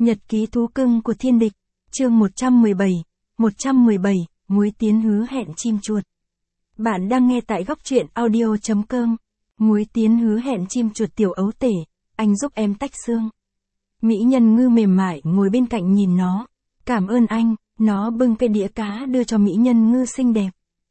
Nhật ký thú cưng của thiên địch, chương 117, Muối Tiến hứa hẹn chim chuột. Bạn đang nghe tại góc truyện audio.com. Muối Tiến hứa hẹn chim chuột tiểu ấu tể, anh giúp em tách xương. Mỹ nhân ngư mềm mại ngồi bên cạnh nhìn nó. Cảm ơn anh, nó bưng cái đĩa cá đưa cho mỹ nhân ngư xinh đẹp.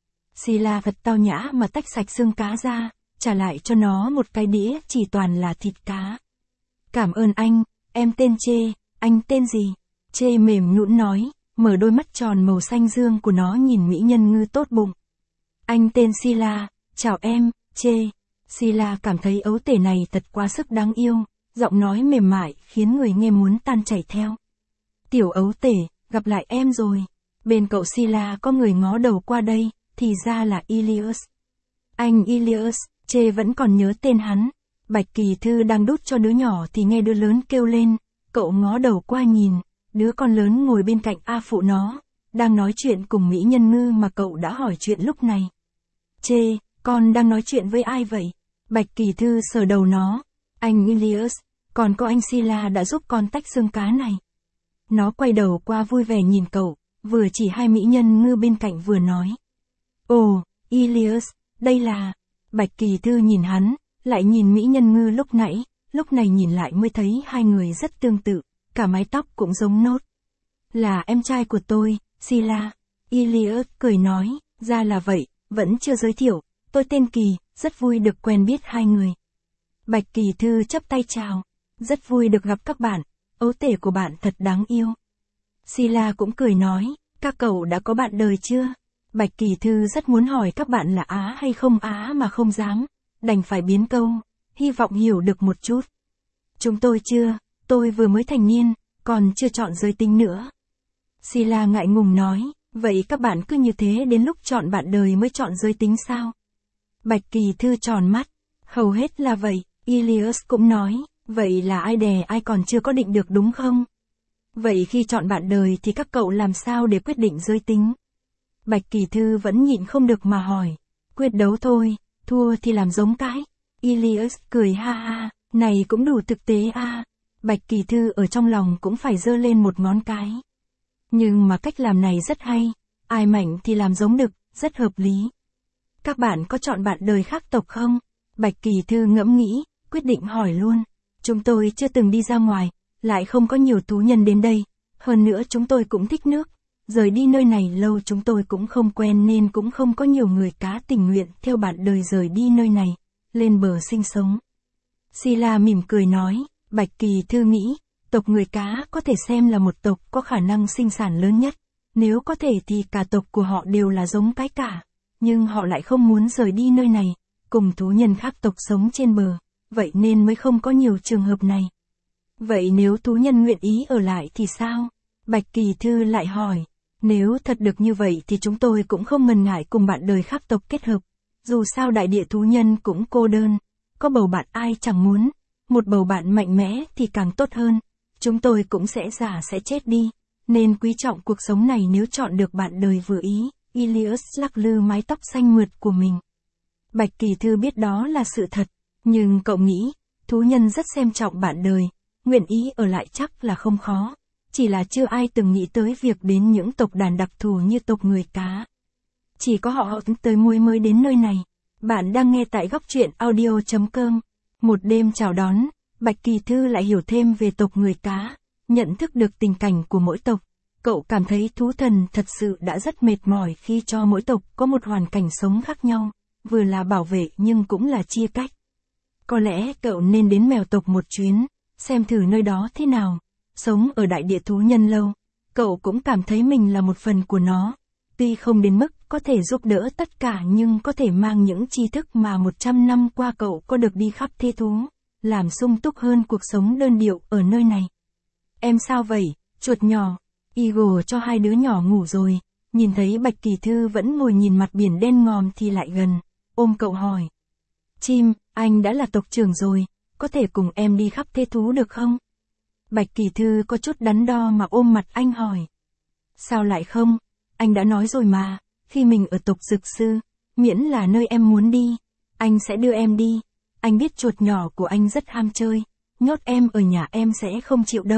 Sila thật tao nhã mà tách sạch xương cá ra, trả lại cho nó một cái đĩa chỉ toàn là thịt cá. Cảm ơn anh, em tên Chê, anh tên gì? Chê mềm nhũn nói, mở đôi mắt tròn màu xanh dương của nó nhìn mỹ nhân ngư tốt bụng. Anh tên Sila, chào em, Chê. Sila cảm thấy ấu tể này thật quá sức đáng yêu, giọng nói mềm mại khiến người nghe muốn tan chảy theo. Tiểu ấu tể, gặp lại em rồi. Bên cậu Sila có người ngó đầu qua đây, thì ra là Ilias. Anh Ilias, Chê vẫn còn nhớ tên hắn. Bạch Kỳ Thư đang đút cho đứa nhỏ thì nghe đứa lớn kêu lên, cậu ngó đầu qua nhìn, đứa con lớn ngồi bên cạnh A phụ nó, đang nói chuyện cùng mỹ nhân ngư mà cậu đã hỏi chuyện lúc này. Chê, con đang nói chuyện với ai vậy? Bạch Kỳ Thư sờ đầu nó, anh Ilias, còn có anh Sila đã giúp con tách xương cá này. Nó quay đầu qua vui vẻ nhìn cậu, vừa chỉ hai mỹ nhân ngư bên cạnh vừa nói. Ồ, Ilias, đây là... Bạch Kỳ Thư nhìn hắn, lại nhìn mỹ nhân ngư lúc này nhìn lại mới thấy hai người rất tương tự, cả mái tóc cũng giống nốt. Là em trai của tôi, Sila. Ilias cười nói, ra là vậy, vẫn chưa giới thiệu, tôi tên Kỳ, rất vui được quen biết hai người. Bạch Kỳ Thư chắp tay chào, rất vui được gặp các bạn, ấu tể của bạn thật đáng yêu. Sila cũng cười nói, các cậu đã có bạn đời chưa? Bạch Kỳ Thư rất muốn hỏi các bạn là Á hay không Á mà không dám, đành phải biến câu, hy vọng hiểu được một chút. Chúng tôi chưa, tôi vừa mới thành niên, còn chưa chọn giới tính nữa. Sila ngại ngùng nói, vậy các bạn cứ như thế đến lúc chọn bạn đời mới chọn giới tính sao? Bạch Kỳ Thư tròn mắt, hầu hết là vậy. Ilias cũng nói, vậy là ai đè ai còn chưa có định được đúng không? Vậy khi chọn bạn đời thì các cậu làm sao để quyết định giới tính? Bạch Kỳ Thư vẫn nhịn không được mà hỏi, quyết đấu thôi, thua thì làm giống cái. Ilias cười ha ha, này cũng đủ thực tế a. Bạch Kỳ Thư ở trong lòng cũng phải giơ lên một ngón cái. Nhưng mà cách làm này rất hay, ai mạnh thì làm giống đực, rất hợp lý. Các bạn có chọn bạn đời khác tộc không? Bạch Kỳ Thư ngẫm nghĩ, quyết định hỏi luôn. Chúng tôi chưa từng đi ra ngoài, lại không có nhiều thú nhân đến đây. Hơn nữa chúng tôi cũng thích nước. Rời đi nơi này lâu chúng tôi cũng không quen nên cũng không có nhiều người cá tình nguyện theo bạn đời rời đi nơi này, lên bờ sinh sống. Sila mỉm cười nói, Bạch Kỳ Thư nghĩ, tộc người cá có thể xem là một tộc có khả năng sinh sản lớn nhất. Nếu có thể thì cả tộc của họ đều là giống cái cả. Nhưng họ lại không muốn rời đi nơi này, cùng thú nhân khác tộc sống trên bờ, vậy nên mới không có nhiều trường hợp này. Vậy nếu thú nhân nguyện ý ở lại thì sao? Bạch Kỳ Thư lại hỏi. Nếu thật được như vậy thì chúng tôi cũng không ngần ngại cùng bạn đời khác tộc kết hợp. Dù sao đại địa thú nhân cũng cô đơn. Có bầu bạn ai chẳng muốn. Một bầu bạn mạnh mẽ thì càng tốt hơn. Chúng tôi cũng sẽ già sẽ chết đi. Nên quý trọng cuộc sống này nếu chọn được bạn đời vừa ý. Ilias lắc lư mái tóc xanh mượt của mình. Bạch Kỳ Thư biết đó là sự thật. Nhưng cậu nghĩ, thú nhân rất xem trọng bạn đời. Nguyện ý ở lại chắc là không khó. Chỉ là chưa ai từng nghĩ tới việc đến những tộc đàn đặc thù như tộc người cá. Chỉ có họ tới muối mới đến nơi này. Bạn đang nghe tại góc truyện audio.com. Một đêm chào đón, Bạch Kỳ Thư lại hiểu thêm về tộc người cá, nhận thức được tình cảnh của mỗi tộc. Cậu cảm thấy thú thần thật sự đã rất mệt mỏi khi cho mỗi tộc có một hoàn cảnh sống khác nhau, vừa là bảo vệ nhưng cũng là chia cách. Có lẽ cậu nên đến mèo tộc một chuyến, xem thử nơi đó thế nào. Sống ở đại địa thú nhân lâu, cậu cũng cảm thấy mình là một phần của nó. Tuy không đến mức có thể giúp đỡ tất cả nhưng có thể mang những tri thức mà 100 năm qua cậu có được đi khắp thế thú, làm sung túc hơn cuộc sống đơn điệu ở nơi này. Em sao vậy, chuột nhỏ? Eagle cho hai đứa nhỏ ngủ rồi, nhìn thấy Bạch Kỳ Thư vẫn ngồi nhìn mặt biển đen ngòm thì lại gần, ôm cậu hỏi. Chim, anh đã là tộc trưởng rồi, có thể cùng em đi khắp thế thú được không? Bạch Kỳ Thư có chút đắn đo mà ôm mặt anh hỏi. Sao lại không? Anh đã nói rồi mà, khi mình ở tộc dược sư, miễn là nơi em muốn đi, anh sẽ đưa em đi. Anh biết chuột nhỏ của anh rất ham chơi, nhốt em ở nhà em sẽ không chịu đâu.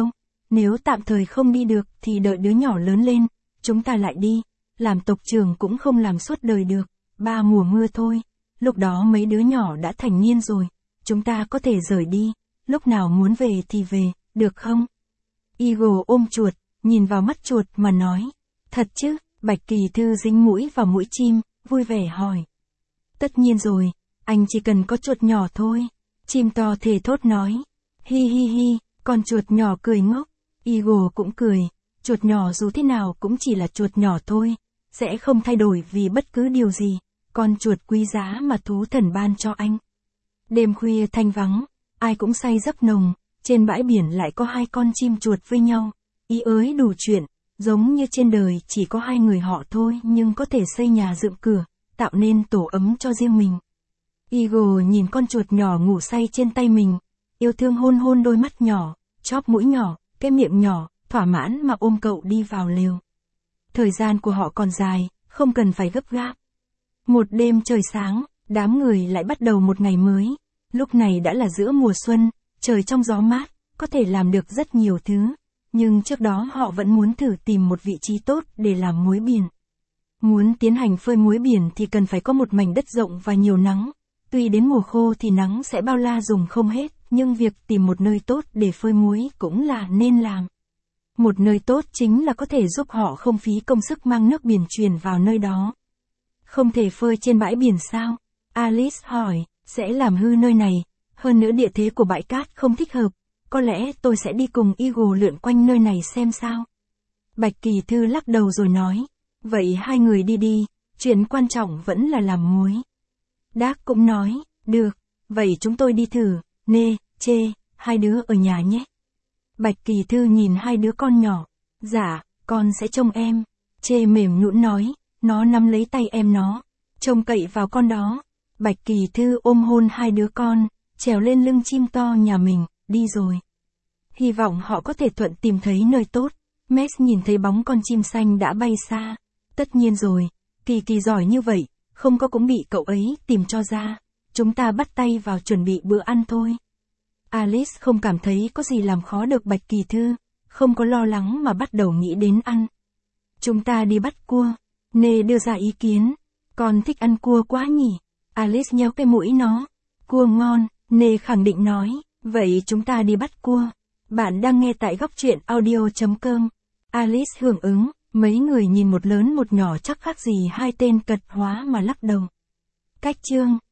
nếu tạm thời không đi được thì đợi đứa nhỏ lớn lên, chúng ta lại đi, làm tộc trưởng cũng không làm suốt đời được, 3 mùa mưa thôi, lúc đó mấy đứa nhỏ đã thành niên rồi, chúng ta có thể rời đi, lúc nào muốn về thì về, được không? Eagle ôm chuột, nhìn vào mắt chuột mà nói, thật chứ, Bạch Kỳ Thư dính mũi vào mũi chim, vui vẻ hỏi. Tất nhiên rồi, anh chỉ cần có chuột nhỏ thôi, chim to thề thốt nói, hi hi hi, con chuột nhỏ cười ngốc, Eagle cũng cười, chuột nhỏ dù thế nào cũng chỉ là chuột nhỏ thôi, sẽ không thay đổi vì bất cứ điều gì, con chuột quý giá mà thú thần ban cho anh. Đêm khuya thanh vắng, ai cũng say giấc nồng, trên bãi biển lại có 2 con chim chuột với nhau, ý ới đủ chuyện, giống như trên đời chỉ có 2 người họ thôi nhưng có thể xây nhà dựng cửa, tạo nên tổ ấm cho riêng mình. Eagle nhìn con chuột nhỏ ngủ say trên tay mình, yêu thương hôn hôn đôi mắt nhỏ, chóp mũi nhỏ, cái miệng nhỏ, thỏa mãn mà ôm cậu đi vào lều. Thời gian của họ còn dài, không cần phải gấp gáp. Một đêm trời sáng, đám người lại bắt đầu một ngày mới. Lúc này đã là giữa mùa xuân, trời trong gió mát, có thể làm được rất nhiều thứ. Nhưng trước đó họ vẫn muốn thử tìm một vị trí tốt để làm muối biển. Muốn tiến hành phơi muối biển thì cần phải có một mảnh đất rộng và nhiều nắng. Tuy đến mùa khô thì nắng sẽ bao la dùng không hết, nhưng việc tìm một nơi tốt để phơi muối cũng là nên làm. Một nơi tốt chính là có thể giúp họ không phí công sức mang nước biển truyền vào nơi đó. Không thể phơi trên bãi biển sao? Alice hỏi, sẽ làm hư nơi này, hơn nữa địa thế của bãi cát không thích hợp, có lẽ tôi sẽ đi cùng Eagle lượn quanh nơi này xem sao. Bạch Kỳ Thư lắc đầu rồi nói, vậy 2 người đi đi, chuyện quan trọng vẫn là làm muối. Đác cũng nói, được, vậy chúng tôi đi thử, nê, chê, 2 đứa ở nhà nhé. Bạch Kỳ Thư nhìn 2 đứa con nhỏ, dạ, con sẽ trông em, chê mềm nhũn nói, nó nắm lấy tay em nó, trông cậy vào con đó. Bạch Kỳ Thư ôm hôn 2 đứa con, trèo lên lưng chim to nhà mình, đi rồi. Hy vọng họ có thể thuận tìm thấy nơi tốt. Max nhìn thấy bóng con chim xanh đã bay xa. Tất nhiên rồi, Kỳ Kỳ giỏi như vậy, không có cũng bị cậu ấy tìm cho ra. Chúng ta bắt tay vào chuẩn bị bữa ăn thôi. Alice không cảm thấy có gì làm khó được Bạch Kỳ Thư, không có lo lắng mà bắt đầu nghĩ đến ăn. Chúng ta đi bắt cua. Nê đưa ra ý kiến. Con thích ăn cua quá nhỉ? Alice nhéo cái mũi nó. Cua ngon, Nê khẳng định nói. Vậy chúng ta đi bắt cua. Bạn đang nghe tại góc truyện audio.com. Alice hưởng ứng, mấy người nhìn một lớn một nhỏ chắc khác gì 2 tên cật hóa mà lắc đầu. Cách chương